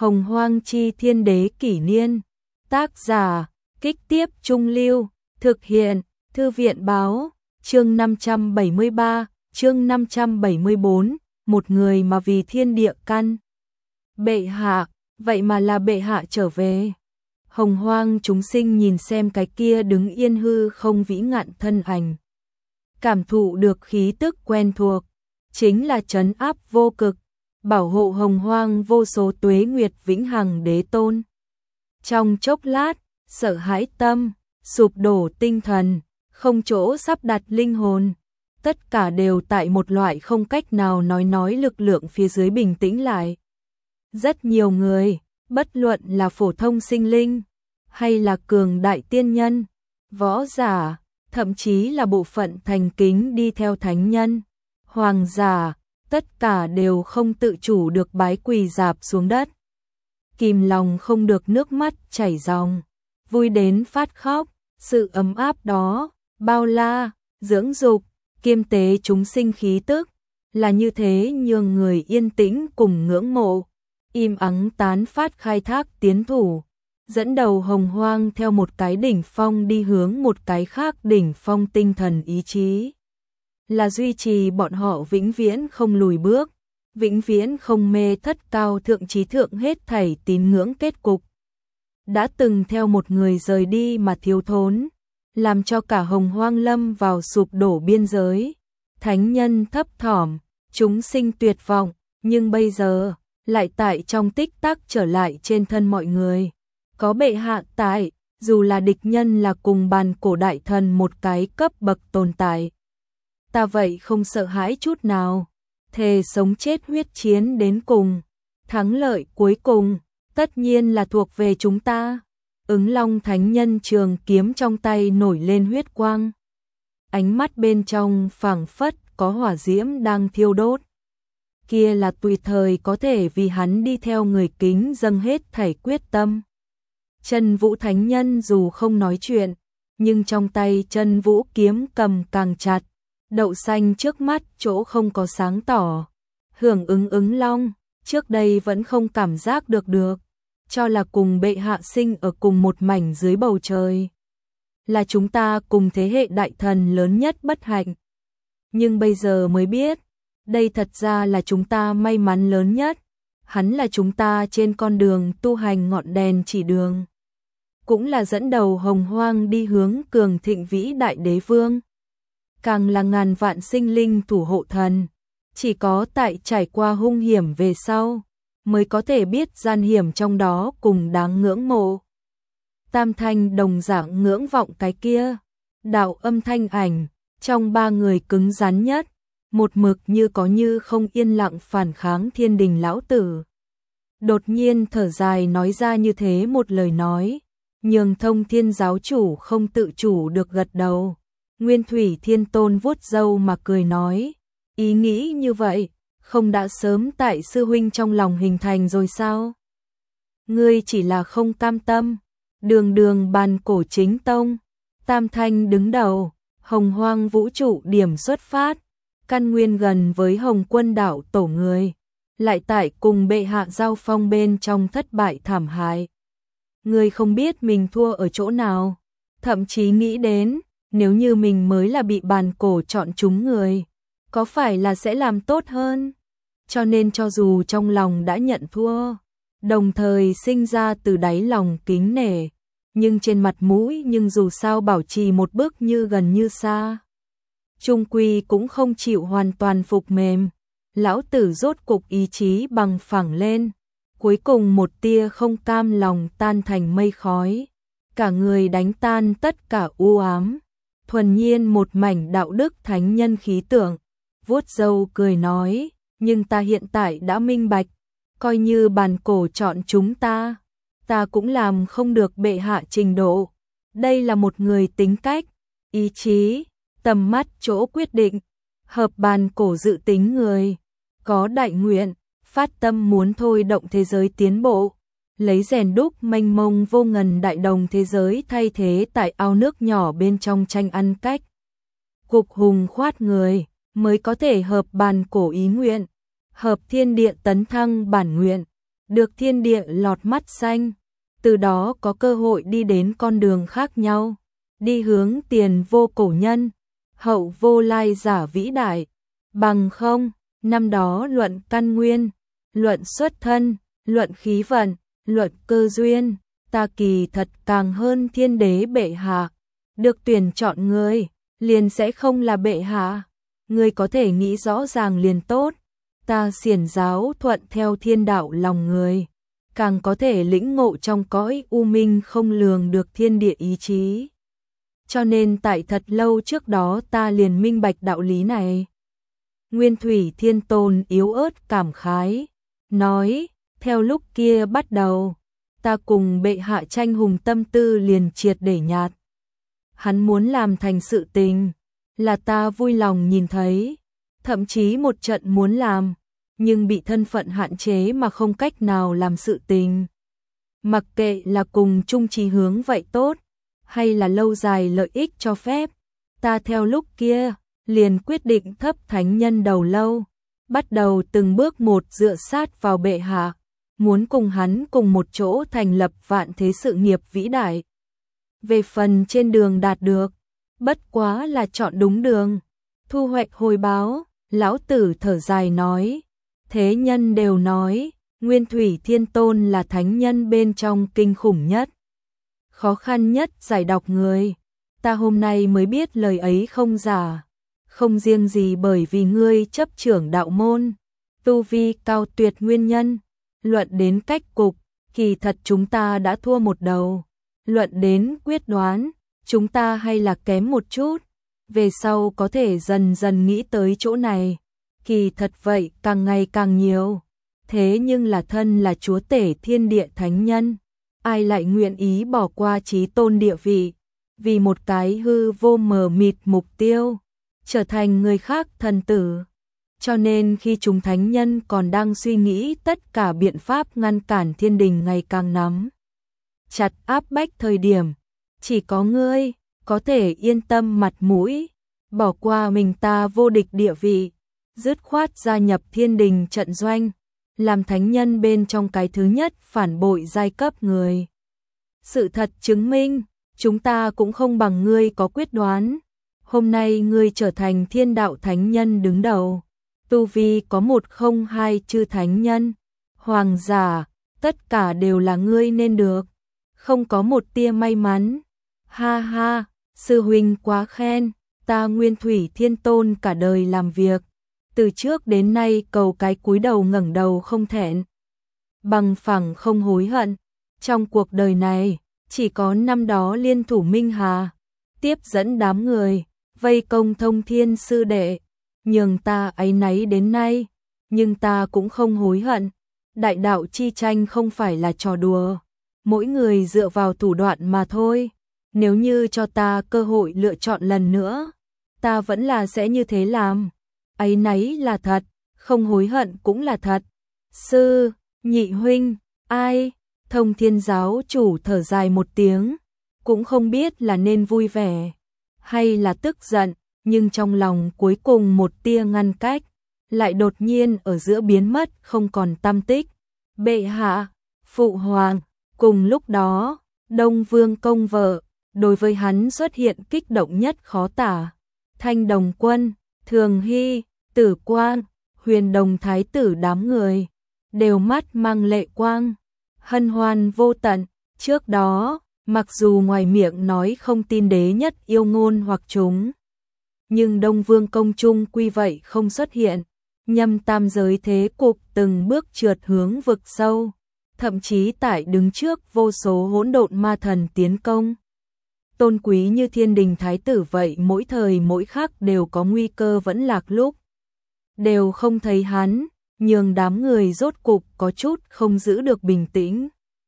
Hồng Hoang Chi Thiên Đế Kỷ Niên. Tác giả, Kích Tiếp Trung Lưu. Thực hiện, Thư viện Báo. Chương 573, chương 574. Một người mà vì thiên địa căn. Bệ hạ, vậy mà là bệ hạ trở về. Hồng Hoang chúng sinh nhìn xem cái kia đứng yên hư không vĩ ngạn thân ảnh. Cảm thụ được khí tức quen thuộc, chính là trấn áp vô cực, bảo hộ Hồng Hoang vô số tuế nguyệt vĩnh hằng đế tôn. Trong chốc lát, sợ hãi tâm, sụp đổ tinh thần, không chỗ sắp đặt linh hồn, tất cả đều tại một loại không cách nào nói lực lượng phía dưới bình tĩnh lại. Rất nhiều người, bất luận là phổ thông sinh linh, hay là cường đại tiên nhân, võ giả, thậm chí là bộ phận thành kính đi theo thánh nhân, hoàng giả, tất cả đều không tự chủ được bái quỳ rạp xuống đất. Kìm lòng không được nước mắt chảy ròng, vui đến phát khóc, sự ấm áp đó, bao la, dưỡng dục, kiêm tế chúng sinh khí tức, là như thế nhường người yên tĩnh cùng ngưỡng mộ, im ắng tán phát khai thác tiến thủ, dẫn đầu Hồng Hoang theo một cái đỉnh phong đi hướng một cái khác đỉnh phong tinh thần ý chí. Là duy trì bọn họ vĩnh viễn không lùi bước, vĩnh viễn không mê thất cao thượng trí thượng hết thảy tín ngưỡng kết cục. Đã từng theo một người rời đi mà thiếu thốn, làm cho cả Hồng Hoang lâm vào sụp đổ biên giới. Thánh nhân thấp thỏm, chúng sinh tuyệt vọng, nhưng bây giờ, lại tại trong tích tắc trở lại trên thân mọi người. Có bệ hạ tại, dù là địch nhân là cùng bàn cổ đại thần một cái cấp bậc tồn tại. Ta vậy không sợ hãi chút nào, thề sống chết huyết chiến đến cùng, thắng lợi cuối cùng, tất nhiên là thuộc về chúng ta. Ứng Long thánh nhân trường kiếm trong tay nổi lên huyết quang. Ánh mắt bên trong phảng phất có hỏa diễm đang thiêu đốt. Kia là tùy thời có thể vì hắn đi theo người kính dâng hết thảy quyết tâm. Chân Vũ thánh nhân dù không nói chuyện, nhưng trong tay Chân Vũ kiếm cầm càng chặt. Đậu xanh trước mắt chỗ không có sáng tỏ. Hưởng ứng Ứng Long, trước đây vẫn không cảm giác được. Cho là cùng bệ hạ sinh ở cùng một mảnh dưới bầu trời. Là chúng ta cùng thế hệ đại thần lớn nhất bất hạnh. Nhưng bây giờ mới biết, đây thật ra là chúng ta may mắn lớn nhất. Hắn là chúng ta trên con đường tu hành ngọn đèn chỉ đường. Cũng là dẫn đầu Hồng Hoang đi hướng cường thịnh vĩ đại đế vương. Càng là ngàn vạn sinh linh thủ hộ thần. Chỉ có tại trải qua hung hiểm về sau, mới có thể biết gian hiểm trong đó cùng đáng ngưỡng mộ. Tam Thanh đồng dạng ngưỡng vọng cái kia. Đạo Âm thanh ảnh, trong ba người cứng rắn nhất, một mực như có như không yên lặng phản kháng thiên đình lão tử. Đột nhiên thở dài nói ra như thế một lời nói, nhường Thông Thiên giáo chủ không tự chủ được gật đầu. Nguyên Thủy Thiên Tôn vuốt râu mà cười nói, ý nghĩ như vậy, không đã sớm tại sư huynh trong lòng hình thành rồi sao? Ngươi chỉ là không cam tâm, đường bàn cổ chính tông, Tam Thanh đứng đầu, Hồng Hoang vũ trụ điểm xuất phát, căn nguyên gần với Hồng Quân đạo tổ người, lại tại cùng bệ hạ giao phong bên trong thất bại thảm hại. Ngươi không biết mình thua ở chỗ nào, thậm chí nghĩ đến, nếu như mình mới là bị bàn cổ chọn chúng người, có phải là sẽ làm tốt hơn? Cho nên cho dù trong lòng đã nhận thua, đồng thời sinh ra từ đáy lòng kính nể, nhưng trên mặt mũi nhưng dù sao bảo trì một bước như gần như xa. Trung quy cũng không chịu hoàn toàn phục mềm, lão tử rốt cục ý chí bằng phẳng lên, cuối cùng một tia không cam lòng tan thành mây khói, cả người đánh tan tất cả u ám, thuần nhiên một mảnh đạo đức thánh nhân khí tượng, vuốt râu cười nói, nhưng ta hiện tại đã minh bạch, coi như bàn cổ chọn chúng ta cũng làm không được bệ hạ trình độ. Đây là một người tính cách, ý chí, tầm mắt chỗ quyết định, hợp bàn cổ dự tính người, có đại nguyện, phát tâm muốn thôi động thế giới tiến bộ, lấy rèn đúc mênh mông vô ngần đại đồng thế giới thay thế tại ao nước nhỏ bên trong tranh ăn cách. Cục hùng khoát người, mới có thể hợp bàn cổ ý nguyện, hợp thiên địa tấn thăng bản nguyện, được thiên địa lọt mắt xanh, từ đó có cơ hội đi đến con đường khác nhau, đi hướng tiền vô cổ nhân, hậu vô lai giả vĩ đại, bằng không, năm đó luận căn nguyên, luận xuất thân, luận khí vận, luận cơ duyên, ta kỳ thật càng hơn thiên đế bệ hạ, được tuyển chọn người, liền sẽ không là bệ hạ, người có thể nghĩ rõ ràng liền tốt, ta xiển giáo thuận theo thiên đạo lòng người, càng có thể lĩnh ngộ trong cõi u minh không lường được thiên địa ý chí. Cho nên tại thật lâu trước đó ta liền minh bạch đạo lý này. Nguyên Thủy Thiên Tôn yếu ớt cảm khái, nói, theo lúc kia bắt đầu, ta cùng bệ hạ tranh hùng tâm tư liền triệt để nhạt. Hắn muốn làm thành sự tình, là ta vui lòng nhìn thấy, thậm chí một trận muốn làm, nhưng bị thân phận hạn chế mà không cách nào làm sự tình. Mặc kệ là cùng chung chí hướng vậy tốt, hay là lâu dài lợi ích cho phép, ta theo lúc kia, liền quyết định thấp thánh nhân đầu lâu, bắt đầu từng bước một dựa sát vào bệ hạ, muốn cùng hắn cùng một chỗ thành lập vạn thế sự nghiệp vĩ đại. Về phần trên đường đạt được, bất quá là chọn đúng đường, thu hoạch hồi báo, lão tử thở dài nói, thế nhân đều nói, Nguyên Thủy Thiên Tôn là thánh nhân bên trong kinh khủng nhất, khó khăn nhất giải đọc người, ta hôm nay mới biết lời ấy không giả, không riêng gì bởi vì ngươi chấp trưởng đạo môn, tu vi cao tuyệt nguyên nhân, luận đến cách cục, kỳ thật chúng ta đã thua một đầu, luận đến quyết đoán, chúng ta hay là kém một chút, về sau có thể dần dần nghĩ tới chỗ này, kỳ thật vậy càng ngày càng nhiều, thế nhưng là thân là chúa tể thiên địa thánh nhân, ai lại nguyện ý bỏ qua chí tôn địa vị, vì một cái hư vô mờ mịt mục tiêu, trở thành người khác thần tử. Cho nên khi chúng thánh nhân còn đang suy nghĩ tất cả biện pháp ngăn cản thiên đình ngày càng nắm chặt áp bách thời điểm, chỉ có ngươi có thể yên tâm mặt mũi, bỏ qua mình ta vô địch địa vị, dứt khoát gia nhập thiên đình trận doanh, làm thánh nhân bên trong cái thứ nhất phản bội giai cấp người. Sự thật chứng minh, chúng ta cũng không bằng ngươi có quyết đoán. Hôm nay ngươi trở thành thiên đạo thánh nhân đứng đầu, tu vi có 102 chư thánh nhân, hoàng giả, tất cả đều là ngươi nên được, không có một tia may mắn. Ha ha, sư huynh quá khen, ta Nguyên Thủy Thiên Tôn cả đời làm việc, từ trước đến nay cầu cái cúi đầu ngẩng đầu không thẹn, bằng phẳng không hối hận, trong cuộc đời này, chỉ có năm đó liên thủ Minh Hà, tiếp dẫn đám người, vây công Thông Thiên sư đệ, nhường ta áy náy đến nay, nhưng ta cũng không hối hận. Đại đạo chi tranh không phải là trò đùa, mỗi người dựa vào thủ đoạn mà thôi. Nếu như cho ta cơ hội lựa chọn lần nữa, ta vẫn là sẽ như thế làm. Áy náy là thật, không hối hận cũng là thật. Sư, nhị huynh, ai? Thông Thiên giáo chủ thở dài một tiếng, cũng không biết là nên vui vẻ hay là tức giận, nhưng trong lòng cuối cùng một tia ngăn cách, lại đột nhiên ở giữa biến mất không còn tăm tích. Bệ hạ, phụ hoàng, cùng lúc đó, Đông Vương công vợ, đối với hắn xuất hiện kích động nhất khó tả. Thanh Đồng Quân, Thường Hy, Tử Quang, Huyền Đồng Thái tử đám người, đều mắt mang lệ quang, hân hoan vô tận. Trước đó, mặc dù ngoài miệng nói không tin đế nhất yêu ngôn hoặc chúng, nhưng Đông Vương công chung quy vậy không xuất hiện, nhâm tam giới thế cục từng bước trượt hướng vực sâu, thậm chí tại đứng trước vô số hỗn độn ma thần tiến công. Tôn quý như thiên đình thái tử vậy mỗi thời mỗi khắc đều có nguy cơ vẫn lạc lúc, đều không thấy hắn, nhường đám người rốt cục có chút không giữ được bình tĩnh.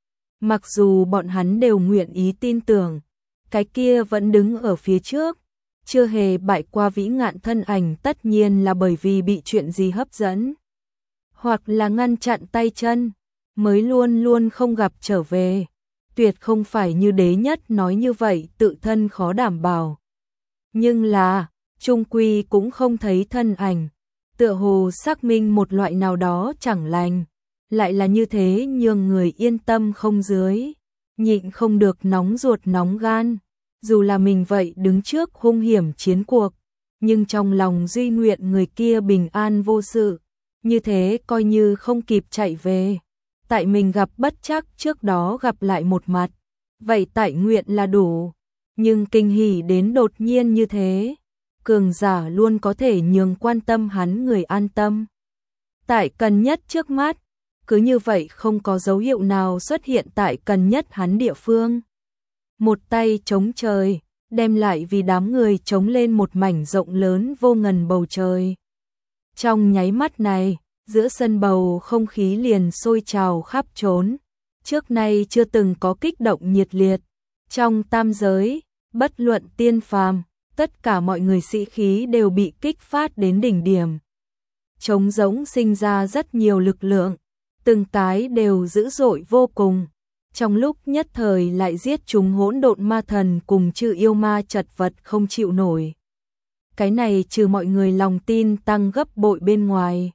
Mặc dù bọn hắn đều nguyện ý tin tưởng, cái kia vẫn đứng ở phía trước, chưa hề bại qua vĩ ngạn thân ảnh, tất nhiên là bởi vì bị chuyện gì hấp dẫn, hoặc là ngăn chặn tay chân, mới luôn luôn không gặp trở về. Tuyệt không phải như đế nhất nói như vậy tự thân khó đảm bảo. Nhưng là, trung quy cũng không thấy thân ảnh, tựa hồ xác minh một loại nào đó chẳng lành. lại là như thế nhường người yên tâm không dưới, nhịn không được nóng ruột nóng gan, dù là mình vậy đứng trước hung hiểm chiến cuộc, nhưng trong lòng duy nguyện người kia bình an vô sự, như thế coi như không kịp chạy về, tại mình gặp bất trắc trước đó gặp lại một mặt, vậy tại nguyện là đủ, nhưng kinh hỉ đến đột nhiên như thế, cường giả luôn có thể nhường quan tâm hắn người an tâm. Tại cần nhất trước mắt, cứ như vậy không có dấu hiệu nào xuất hiện tại cần nhất hắn địa phương. Một tay chống trời, đem lại vì đám người chống lên một mảnh rộng lớn vô ngần bầu trời. Trong nháy mắt này, giữa sân bầu không khí liền sôi trào khắp trốn, trước nay chưa từng có kích động nhiệt liệt. Trong tam giới, bất luận tiên phàm, tất cả mọi người sĩ khí đều bị kích phát đến đỉnh điểm. Trống rỗng sinh ra rất nhiều lực lượng, từng cái đều dữ dội vô cùng. Trong lúc nhất thời lại giết chúng hỗn độn ma thần cùng chư yêu ma chật vật không chịu nổi. Cái này trừ mọi người lòng tin tăng gấp bội bên ngoài.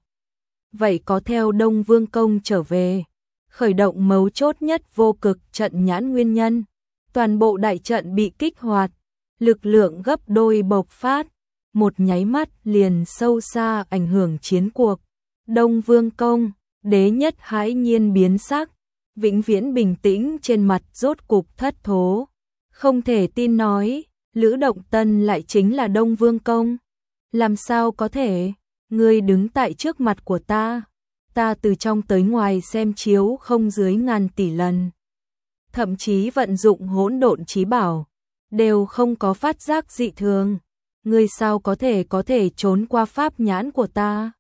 Vậy có theo Đông Vương Công trở về, khởi động mấu chốt nhất vô cực trận nhãn nguyên nhân, toàn bộ đại trận bị kích hoạt, lực lượng gấp đôi bộc phát, một nháy mắt liền sâu xa ảnh hưởng chiến cuộc. Đông Vương Công, đế nhất hãi nhiên biến sắc, vĩnh viễn bình tĩnh trên mặt rốt cục thất thố. Không thể tin nói, Lữ Động Tân lại chính là Đông Vương Công. Làm sao có thể, ngươi đứng tại trước mặt của ta từ trong tới ngoài xem chiếu không dưới ngàn tỷ lần. Thậm chí vận dụng hỗn độn chí bảo, đều không có phát giác dị thường. Ngươi sao có thể trốn qua pháp nhãn của ta?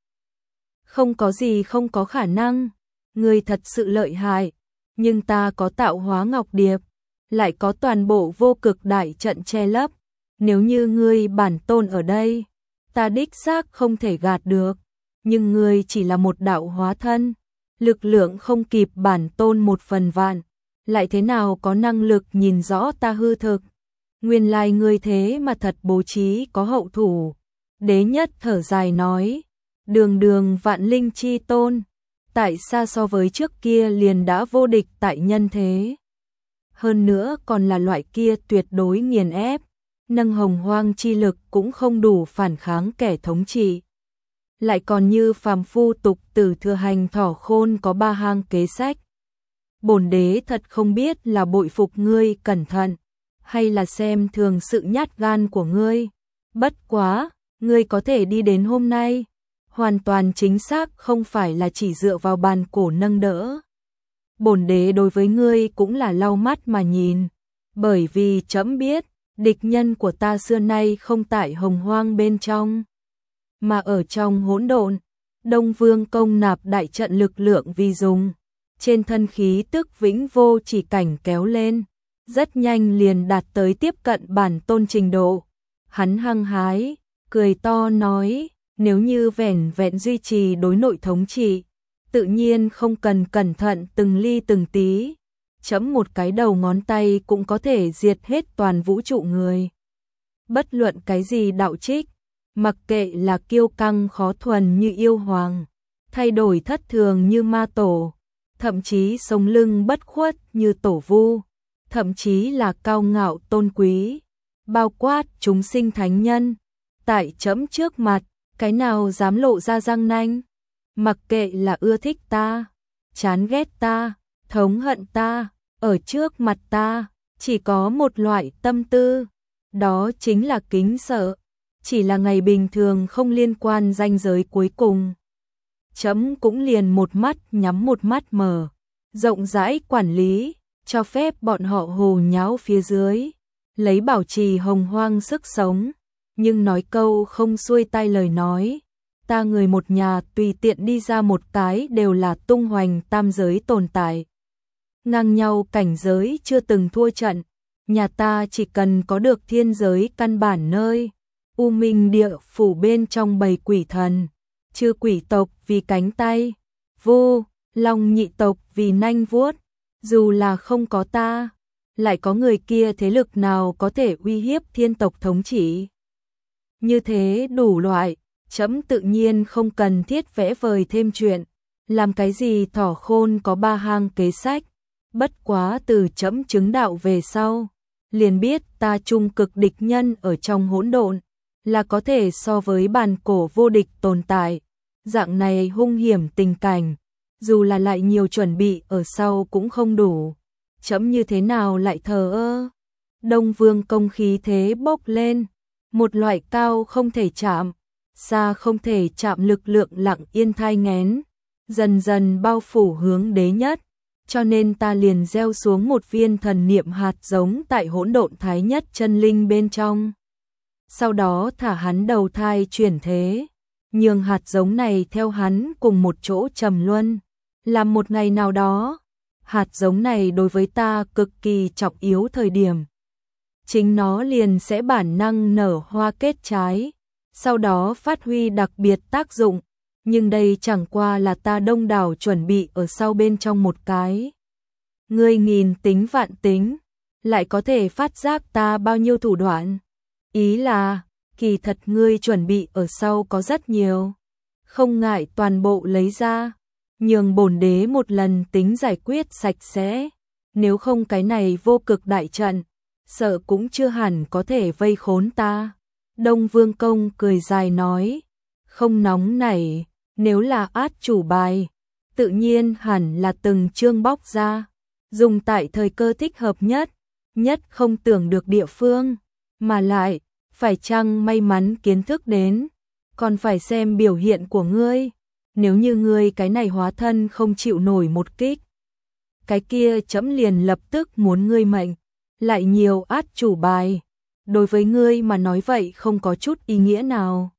Không có gì không có khả năng, ngươi thật sự lợi hại, nhưng ta có tạo hóa ngọc điệp, lại có toàn bộ vô cực đại trận che lấp, nếu như ngươi bản tôn ở đây, ta đích xác không thể gạt được, nhưng ngươi chỉ là một đạo hóa thân, lực lượng không kịp bản tôn một phần vạn, lại thế nào có năng lực nhìn rõ ta hư thực? Nguyên lai ngươi thế mà thật bố trí có hậu thủ. Đế nhất thở dài nói, đường đường vạn linh chi tôn, tại sao so với trước kia liền đã vô địch tại nhân thế. Hơn nữa còn là loại kia tuyệt đối nghiền ép, nâng hồng hoang chi lực cũng không đủ phản kháng kẻ thống trị. Lại còn như phàm phu tục tử thừa hành thỏ khôn có ba hang kế sách. Bổn đế thật không biết là bội phục ngươi cẩn thận, hay là xem thường sự nhát gan của ngươi. Bất quá, ngươi có thể đi đến hôm nay, hoàn toàn chính xác không phải là chỉ dựa vào bàn cổ nâng đỡ. Bổn đế đối với ngươi cũng là lau mắt mà nhìn, bởi vì trẫm biết, địch nhân của ta xưa nay không tại hồng hoang bên trong, mà ở trong hỗn độn. Đông Vương Công nạp đại trận lực lượng vi dùng, trên thân khí tức vĩnh vô chỉ cảnh kéo lên, rất nhanh liền đạt tới tiếp cận bản tôn trình độ. Hắn hăng hái, cười to nói, nếu như vẻn vẹn duy trì đối nội thống trị, tự nhiên không cần cẩn thận từng ly từng tí, chấm một cái đầu ngón tay cũng có thể diệt hết toàn vũ trụ người. Bất luận cái gì đạo trích, mặc kệ là kiêu căng khó thuần như yêu hoàng, thay đổi thất thường như ma tổ, thậm chí sống lưng bất khuất như tổ vu, thậm chí là cao ngạo tôn quý, bao quát chúng sinh thánh nhân, tại chấm trước mặt, cái nào dám lộ ra răng nanh? Mặc kệ là ưa thích ta, chán ghét ta, thống hận ta, ở trước mặt ta, chỉ có một loại tâm tư, đó chính là kính sợ, chỉ là ngày bình thường không liên quan ranh giới cuối cùng. Chấm cũng liền một mắt nhắm một mắt mở, rộng rãi quản lý, cho phép bọn họ hồ nháo phía dưới, lấy bảo trì hồng hoang sức sống, nhưng nói câu không xuôi tay lời nói, ta người một nhà tùy tiện đi ra một cái đều là tung hoành tam giới tồn tại. Ngang nhau cảnh giới chưa từng thua trận, nhà ta chỉ cần có được thiên giới căn bản nơi, U Minh địa phủ bên trong bầy quỷ thần, chư quỷ tộc vì cánh tay, Vu, Long nhị tộc vì nanh vuốt, dù là không có ta, lại có người kia thế lực nào có thể uy hiếp thiên tộc thống trị. Như thế đủ loại, chấm tự nhiên không cần thiết vẽ vời thêm chuyện, Làm cái gì thỏ khôn có ba hang kế sách, bất quá từ trẫm chứng đạo về sau, liền biết ta trung cực địch nhân ở trong hỗn độn, là có thể so với bàn cổ vô địch tồn tại. Dạng này hung hiểm tình cảnh, dù là lại nhiều chuẩn bị ở sau cũng không đủ. Trẫm như thế nào lại thờ ơ? Đông Vương Công khí thế bốc lên, một loại cao không thể chạm, xa không thể chạm lực lượng lặng yên thai nghén, dần dần bao phủ hướng đế nhất, cho nên ta liền gieo xuống một viên thần niệm hạt giống tại hỗn độn thái nhất chân linh bên trong. Sau đó thả hắn đầu thai chuyển thế, nhường hạt giống này theo hắn cùng một chỗ trầm luân, làm một ngày nào đó, hạt giống này đối với ta cực kỳ trọng yếu thời điểm, chính nó liền sẽ bản năng nở hoa kết trái, sau đó phát huy đặc biệt tác dụng, nhưng đây chẳng qua là ta đông đảo chuẩn bị ở sau bên trong một cái. Ngươi nghìn tính vạn tính, lại có thể phát giác ta bao nhiêu thủ đoạn. Ý là, kỳ thật ngươi chuẩn bị ở sau có rất nhiều, không ngại toàn bộ lấy ra, nhường bổn đế một lần tính giải quyết sạch sẽ, nếu không cái này vô cực đại trận, sợ cũng chưa hẳn có thể vây khốn ta. Đông Vương Công cười dài nói, không nóng nảy, nếu là át chủ bài, tự nhiên hẳn là từng chương bóc ra, dùng tại thời cơ thích hợp nhất, nhất không tưởng được địa phương, mà lại, phải chăng may mắn kiến thức đến, còn phải xem biểu hiện của ngươi, nếu như ngươi cái này hóa thân không chịu nổi một kích, cái kia trẫm liền lập tức muốn ngươi mệnh, lại nhiều át chủ bài, đối với ngươi mà nói vậy không có chút ý nghĩa nào.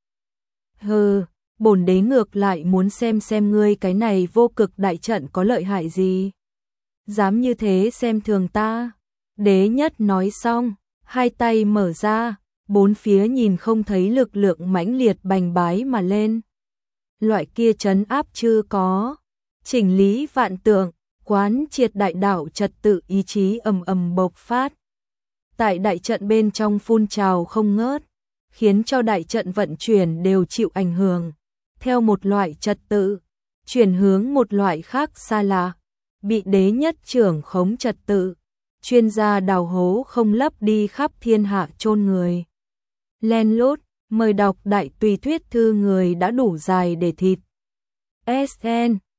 Hừ, bổn đế ngược lại muốn xem ngươi cái này vô cực đại trận có lợi hại gì. Dám như thế xem thường ta. Đế nhất nói xong, hai tay mở ra, bốn phía nhìn không thấy lực lượng mãnh liệt bành bái mà lên. Loại kia trấn áp chưa có, chỉnh lý vạn tượng, quán triệt đại đạo trật tự ý chí ầm ầm bộc phát. Tại đại trận bên trong phun trào không ngớt, khiến cho đại trận vận chuyển đều chịu ảnh hưởng. Theo một loại trật tự, chuyển hướng một loại khác xa lạ, bị đế nhất trưởng khống trật tự, chuyên gia đào hố không lấp đi khắp thiên hạ chôn người. Len lút, mời đọc đại tùy thuyết thư người đã đủ dài để thịt. SN